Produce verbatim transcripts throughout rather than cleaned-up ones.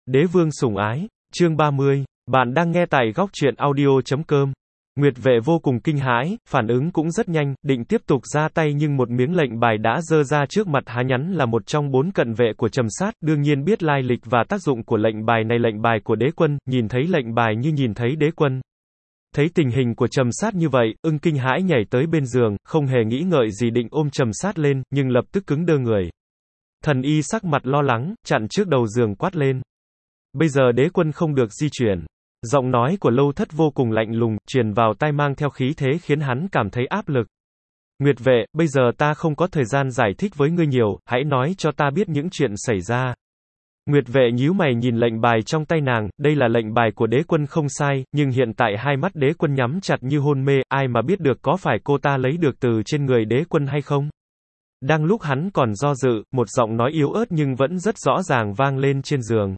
Đế vương sủng ái, chương ba mươi. Bạn đang nghe tại góc truyện audio chấm com. Nguyệt vệ vô cùng kinh hãi, phản ứng cũng rất nhanh, định tiếp tục ra tay nhưng một miếng lệnh bài đã giơ ra trước mặt há nhắn là một trong bốn cận vệ của Trầm Sát, đương nhiên biết lai lịch và tác dụng của lệnh bài này, lệnh bài của đế quân, nhìn thấy lệnh bài như nhìn thấy đế quân. Thấy tình hình của Trầm Sát như vậy, ưng kinh hãi nhảy tới bên giường, không hề nghĩ ngợi gì định ôm Trầm Sát lên, nhưng lập tức cứng đơ người. Thần y sắc mặt lo lắng, chặn trước đầu giường quát lên. Bây giờ đế quân không được di chuyển. Giọng nói của Lâu Thất vô cùng lạnh lùng, truyền vào tai mang theo khí thế khiến hắn cảm thấy áp lực. Nguyệt vệ, bây giờ ta không có thời gian giải thích với ngươi nhiều, hãy nói cho ta biết những chuyện xảy ra. Nguyệt vệ nhíu mày nhìn lệnh bài trong tay nàng, đây là lệnh bài của đế quân không sai, nhưng hiện tại hai mắt đế quân nhắm chặt như hôn mê, ai mà biết được có phải cô ta lấy được từ trên người đế quân hay không? Đang lúc hắn còn do dự, một giọng nói yếu ớt nhưng vẫn rất rõ ràng vang lên trên giường.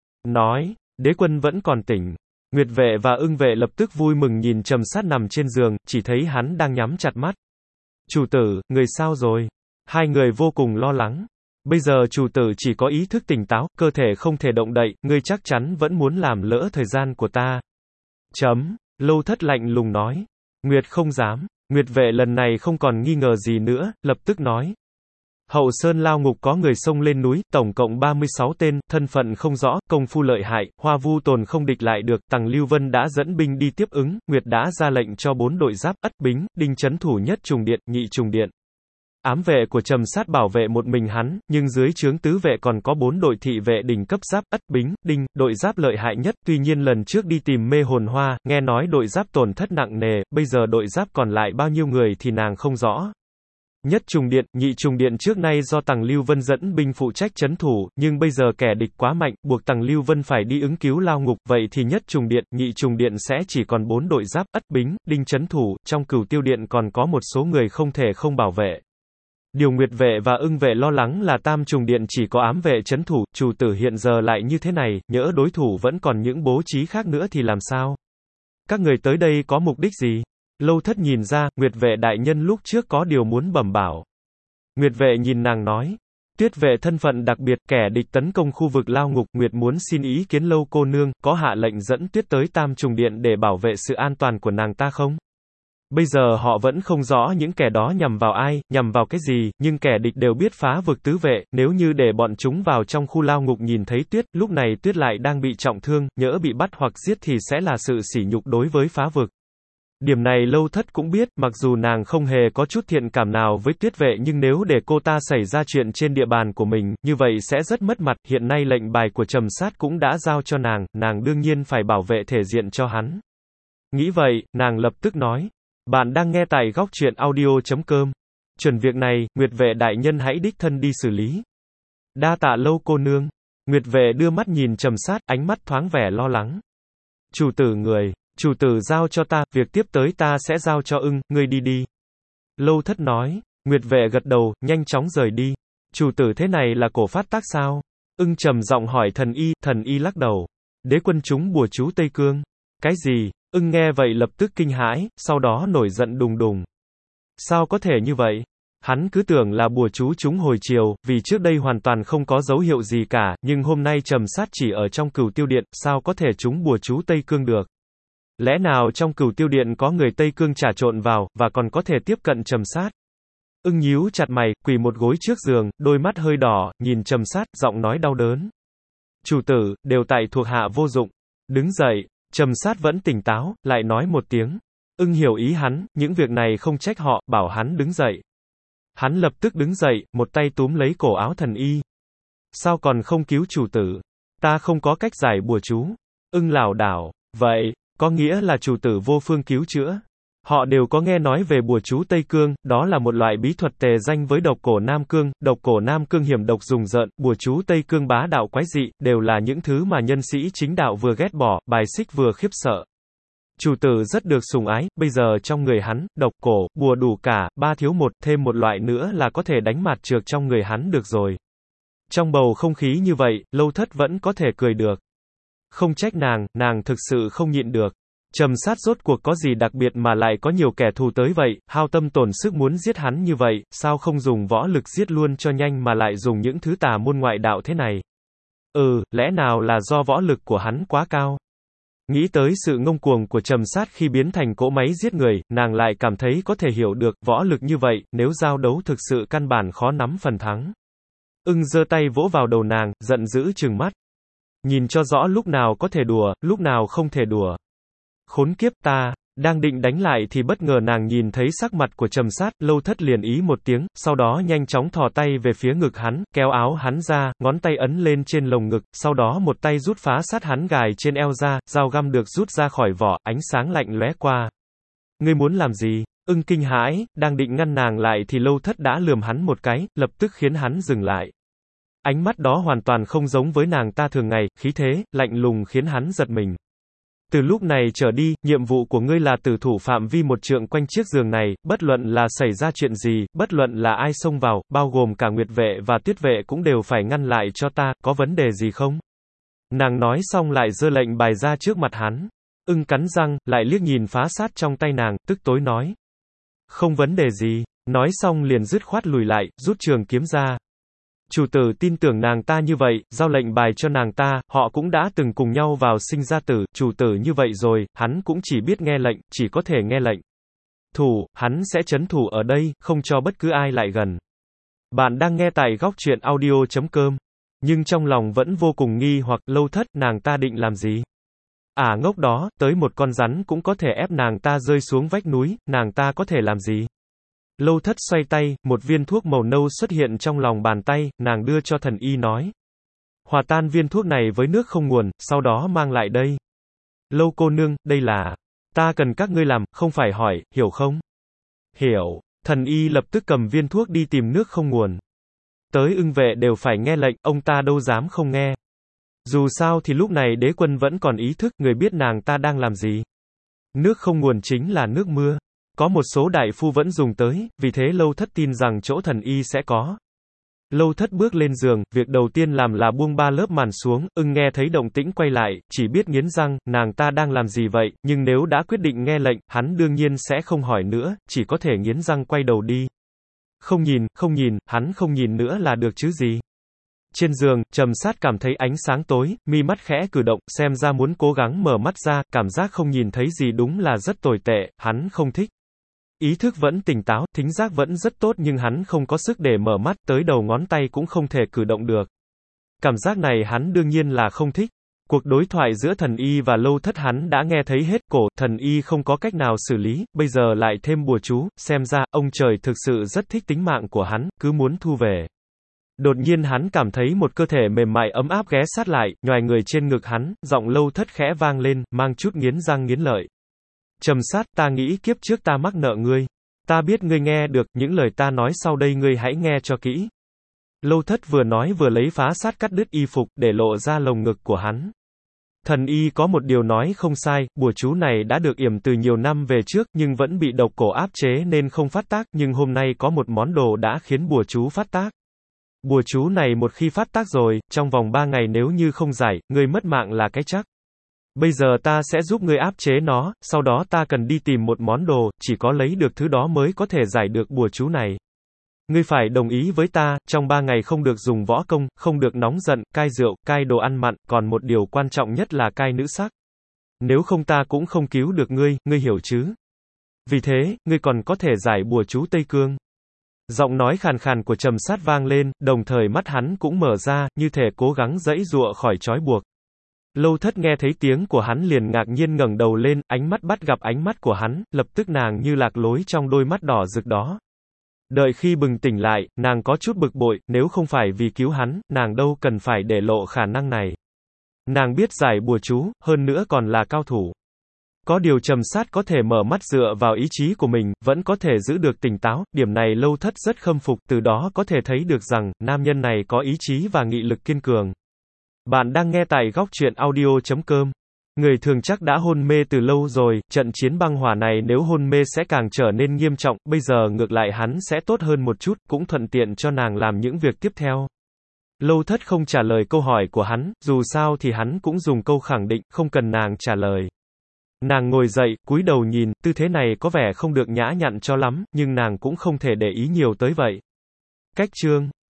Nói, đế quân vẫn còn tỉnh. Nguyệt vệ và ưng vệ lập tức vui mừng nhìn Trầm Sát nằm trên giường, chỉ thấy hắn đang nhắm chặt mắt. Chủ tử, người sao rồi? Hai người vô cùng lo lắng. Bây giờ chủ tử chỉ có ý thức tỉnh táo, cơ thể không thể động đậy, ngươi chắc chắn vẫn muốn làm lỡ thời gian của ta. Chấm, Lâu Thất lạnh lùng nói. Nguyệt không dám. Nguyệt vệ lần này không còn nghi ngờ gì nữa, lập tức nói. Hậu Sơn Lao Ngục có người xông lên núi, tổng cộng ba mươi sáu tên, thân phận không rõ, công phu lợi hại, Hoa Vu Tồn không địch lại được, Tằng Lưu Vân đã dẫn binh đi tiếp ứng, Nguyệt đã ra lệnh cho bốn đội giáp, Ất Bính, Đinh trấn thủ nhất trùng điện, nhị trùng điện. Ám vệ của Trầm Sát bảo vệ một mình hắn, nhưng dưới trướng tứ vệ còn có bốn đội thị vệ đỉnh cấp giáp, Ất Bính, Đinh, đội giáp lợi hại nhất, tuy nhiên lần trước đi tìm Mê Hồn Hoa, nghe nói đội giáp tổn thất nặng nề, bây giờ đội giáp còn lại bao nhiêu người thì nàng không rõ. Nhất trùng điện, nhị trùng điện trước nay do Tằng Lưu Vân dẫn binh phụ trách trấn thủ, nhưng bây giờ kẻ địch quá mạnh, buộc Tằng Lưu Vân phải đi ứng cứu Lao Ngục, vậy thì nhất trùng điện, nhị trùng điện sẽ chỉ còn bốn đội giáp, Ất Bính, Đinh trấn thủ, trong Cửu Tiêu điện còn có một số người không thể không bảo vệ. Điều Nguyệt vệ và ưng vệ lo lắng là tam trùng điện chỉ có ám vệ trấn thủ, chủ tử hiện giờ lại như thế này, nhỡ đối thủ vẫn còn những bố trí khác nữa thì làm sao? Các người tới đây có mục đích gì? Lâu Thất nhìn ra, Nguyệt vệ đại nhân lúc trước có điều muốn bẩm bảo. Nguyệt vệ nhìn nàng nói, Tuyết vệ thân phận đặc biệt, kẻ địch tấn công khu vực Lao Ngục, Nguyệt muốn xin ý kiến Lâu cô nương, có hạ lệnh dẫn Tuyết tới tam trùng điện để bảo vệ sự an toàn của nàng ta không? Bây giờ họ vẫn không rõ những kẻ đó nhằm vào ai, nhằm vào cái gì, nhưng kẻ địch đều biết phá vực tứ vệ, nếu như để bọn chúng vào trong khu Lao Ngục nhìn thấy Tuyết, lúc này Tuyết lại đang bị trọng thương, nhỡ bị bắt hoặc giết thì sẽ là sự sỉ nhục đối với phá vực. Điểm này Lâu Thất cũng biết, mặc dù nàng không hề có chút thiện cảm nào với Tuyết vệ nhưng nếu để cô ta xảy ra chuyện trên địa bàn của mình, như vậy sẽ rất mất mặt, hiện nay lệnh bài của Trầm Sát cũng đã giao cho nàng, nàng đương nhiên phải bảo vệ thể diện cho hắn. Nghĩ vậy, nàng lập tức nói, bạn đang nghe tại góc truyện audio chấm com. Chuẩn việc này, Nguyệt vệ đại nhân hãy đích thân đi xử lý. Đa tạ Lâu cô nương. Nguyệt vệ đưa mắt nhìn Trầm Sát, ánh mắt thoáng vẻ lo lắng. Chủ tử người. Chủ tử giao cho ta, việc tiếp tới ta sẽ giao cho ưng, ngươi đi đi. Lâu Thất nói, Nguyệt vệ gật đầu, nhanh chóng rời đi. Chủ tử thế này là cổ phát tác sao? Ưng trầm giọng hỏi thần y, thần y lắc đầu. Đế quân chúng bùa chú Tây Cương. Cái gì? Ưng nghe vậy lập tức kinh hãi, sau đó nổi giận đùng đùng. Sao có thể như vậy? Hắn cứ tưởng là bùa chú chúng hồi chiều, vì trước đây hoàn toàn không có dấu hiệu gì cả, nhưng hôm nay Trầm Sát chỉ ở trong Cửu Tiêu điện, sao có thể chúng bùa chú Tây Cương được? Lẽ nào trong Cửu Tiêu điện có người Tây Cương trà trộn vào, và còn có thể tiếp cận Trầm Sát? Ưng nhíu chặt mày, quỳ một gối trước giường, đôi mắt hơi đỏ, nhìn Trầm Sát, giọng nói đau đớn. Chủ tử, đều tại thuộc hạ vô dụng. Đứng dậy, Trầm Sát vẫn tỉnh táo, lại nói một tiếng. Ưng hiểu ý hắn, những việc này không trách họ, bảo hắn đứng dậy. Hắn lập tức đứng dậy, một tay túm lấy cổ áo thần y. Sao còn không cứu chủ tử? Ta không có cách giải bùa chú. Ưng lảo đảo, vậy, có nghĩa là chủ tử vô phương cứu chữa. Họ đều có nghe nói về bùa chú Tây Cương, đó là một loại bí thuật tề danh với độc cổ Nam Cương, độc cổ Nam Cương hiểm độc rùng rợn, bùa chú Tây Cương bá đạo quái dị, đều là những thứ mà nhân sĩ chính đạo vừa ghét bỏ, bài xích vừa khiếp sợ. Chủ tử rất được sủng ái, bây giờ trong người hắn, độc cổ, bùa đủ cả, ba thiếu một, thêm một loại nữa là có thể đánh mạt trược trong người hắn được rồi. Trong bầu không khí như vậy, Lâu Thất vẫn có thể cười được. Không trách nàng, nàng thực sự không nhịn được. Trầm Sát rốt cuộc có gì đặc biệt mà lại có nhiều kẻ thù tới vậy, hao tâm tổn sức muốn giết hắn như vậy, sao không dùng võ lực giết luôn cho nhanh mà lại dùng những thứ tà môn ngoại đạo thế này. Ừ, lẽ nào là do võ lực của hắn quá cao? Nghĩ tới sự ngông cuồng của Trầm Sát khi biến thành cỗ máy giết người, nàng lại cảm thấy có thể hiểu được, võ lực như vậy, nếu giao đấu thực sự căn bản khó nắm phần thắng. Ưng giơ tay vỗ vào đầu nàng, giận dữ trừng mắt. Nhìn cho rõ lúc nào có thể đùa, lúc nào không thể đùa. Khốn kiếp ta, đang định đánh lại thì bất ngờ nàng nhìn thấy sắc mặt của Trầm Sát, Lâu Thất liền ý một tiếng, sau đó nhanh chóng thò tay về phía ngực hắn, kéo áo hắn ra, ngón tay ấn lên trên lồng ngực, sau đó một tay rút phá sát hắn gài trên eo ra, dao găm được rút ra khỏi vỏ, ánh sáng lạnh lóe qua. Ngươi muốn làm gì? Ưng kinh hãi, đang định ngăn nàng lại thì Lâu Thất đã lườm hắn một cái, lập tức khiến hắn dừng lại. Ánh mắt đó hoàn toàn không giống với nàng ta thường ngày, khí thế, lạnh lùng khiến hắn giật mình. Từ lúc này trở đi, nhiệm vụ của ngươi là tử thủ phạm vi một trượng quanh chiếc giường này, bất luận là xảy ra chuyện gì, bất luận là ai xông vào, bao gồm cả Nguyệt vệ và Tuyết vệ cũng đều phải ngăn lại cho ta, có vấn đề gì không? Nàng nói xong lại giơ lệnh bài ra trước mặt hắn. Ưng cắn răng, lại liếc nhìn phá sát trong tay nàng, tức tối nói. Không vấn đề gì, nói xong liền dứt khoát lùi lại, rút trường kiếm ra. Chủ tử tin tưởng nàng ta như vậy, giao lệnh bài cho nàng ta, họ cũng đã từng cùng nhau vào sinh ra tử, chủ tử như vậy rồi, hắn cũng chỉ biết nghe lệnh, chỉ có thể nghe lệnh. Thủ, hắn sẽ trấn thủ ở đây, không cho bất cứ ai lại gần. Bạn đang nghe tại góc truyện audio chấm com, nhưng trong lòng vẫn vô cùng nghi hoặc, Lâu Thất, nàng ta định làm gì? À ngốc đó, tới một con rắn cũng có thể ép nàng ta rơi xuống vách núi, nàng ta có thể làm gì? Lâu Thất xoay tay, một viên thuốc màu nâu xuất hiện trong lòng bàn tay, nàng đưa cho thần y nói. Hòa tan viên thuốc này với nước không nguồn, sau đó mang lại đây. Lâu cô nương, đây là, ta cần các ngươi làm, không phải hỏi, hiểu không? Hiểu, thần y lập tức cầm viên thuốc đi tìm nước không nguồn. Tới Ưng vệ đều phải nghe lệnh, ông ta đâu dám không nghe. Dù sao thì lúc này đế quân vẫn còn ý thức, người biết nàng ta đang làm gì. Nước không nguồn chính là nước mưa. Có một số đại phu vẫn dùng tới, vì thế Lâu Thất tin rằng chỗ thần y sẽ có. Lâu Thất bước lên giường, việc đầu tiên làm là buông ba lớp màn xuống, Ưng nghe thấy động tĩnh quay lại, chỉ biết nghiến răng, nàng ta đang làm gì vậy, nhưng nếu đã quyết định nghe lệnh, hắn đương nhiên sẽ không hỏi nữa, chỉ có thể nghiến răng quay đầu đi. Không nhìn, không nhìn, hắn không nhìn nữa là được chứ gì. Trên giường, Trầm Sát cảm thấy ánh sáng tối, mi mắt khẽ cử động, xem ra muốn cố gắng mở mắt ra, cảm giác không nhìn thấy gì đúng là rất tồi tệ, hắn không thích. Ý thức vẫn tỉnh táo, thính giác vẫn rất tốt nhưng hắn không có sức để mở mắt, tới đầu ngón tay cũng không thể cử động được. Cảm giác này hắn đương nhiên là không thích. Cuộc đối thoại giữa thần y và Lâu Thất hắn đã nghe thấy hết cổ, thần y không có cách nào xử lý, bây giờ lại thêm bùa chú, xem ra, ông trời thực sự rất thích tính mạng của hắn, cứ muốn thu về. Đột nhiên hắn cảm thấy một cơ thể mềm mại ấm áp ghé sát lại, nhoài người trên ngực hắn, giọng Lâu Thất khẽ vang lên, mang chút nghiến răng nghiến lợi. Trầm Sát, ta nghĩ kiếp trước ta mắc nợ ngươi. Ta biết ngươi nghe được, những lời ta nói sau đây ngươi hãy nghe cho kỹ. Lâu Thất vừa nói vừa lấy phá sát cắt đứt y phục, để lộ ra lồng ngực của hắn. Thần y có một điều nói không sai, bùa chú này đã được yểm từ nhiều năm về trước, nhưng vẫn bị độc cổ áp chế nên không phát tác, nhưng hôm nay có một món đồ đã khiến bùa chú phát tác. Bùa chú này một khi phát tác rồi, trong vòng ba ngày nếu như không giải, ngươi mất mạng là cái chắc. Bây giờ ta sẽ giúp ngươi áp chế nó, sau đó ta cần đi tìm một món đồ, chỉ có lấy được thứ đó mới có thể giải được bùa chú này. Ngươi phải đồng ý với ta, trong ba ngày không được dùng võ công, không được nóng giận, cai rượu, cai đồ ăn mặn, còn một điều quan trọng nhất là cai nữ sắc. Nếu không ta cũng không cứu được ngươi, ngươi hiểu chứ? Vì thế, ngươi còn có thể giải bùa chú Tây Cương. Giọng nói khàn khàn của Trầm Sát vang lên, đồng thời mắt hắn cũng mở ra, như thể cố gắng giãy giụa khỏi trói buộc. Lâu Thất nghe thấy tiếng của hắn liền ngạc nhiên ngẩng đầu lên, ánh mắt bắt gặp ánh mắt của hắn, lập tức nàng như lạc lối trong đôi mắt đỏ rực đó. Đợi khi bừng tỉnh lại, nàng có chút bực bội, nếu không phải vì cứu hắn, nàng đâu cần phải để lộ khả năng này. Nàng biết giải bùa chú, hơn nữa còn là cao thủ. Có điều Trầm Sát có thể mở mắt dựa vào ý chí của mình, vẫn có thể giữ được tỉnh táo, điểm này Lâu Thất rất khâm phục, từ đó có thể thấy được rằng, nam nhân này có ý chí và nghị lực kiên cường. Bạn đang nghe tại góc truyện audio chấm com. Người thường chắc đã hôn mê từ lâu rồi, trận chiến băng hỏa này nếu hôn mê sẽ càng trở nên nghiêm trọng, bây giờ ngược lại hắn sẽ tốt hơn một chút, cũng thuận tiện cho nàng làm những việc tiếp theo. Lâu Thất không trả lời câu hỏi của hắn, dù sao thì hắn cũng dùng câu khẳng định, không cần nàng trả lời. Nàng ngồi dậy, cúi đầu nhìn, tư thế này có vẻ không được nhã nhặn cho lắm, nhưng nàng cũng không thể để ý nhiều tới vậy. Cách chương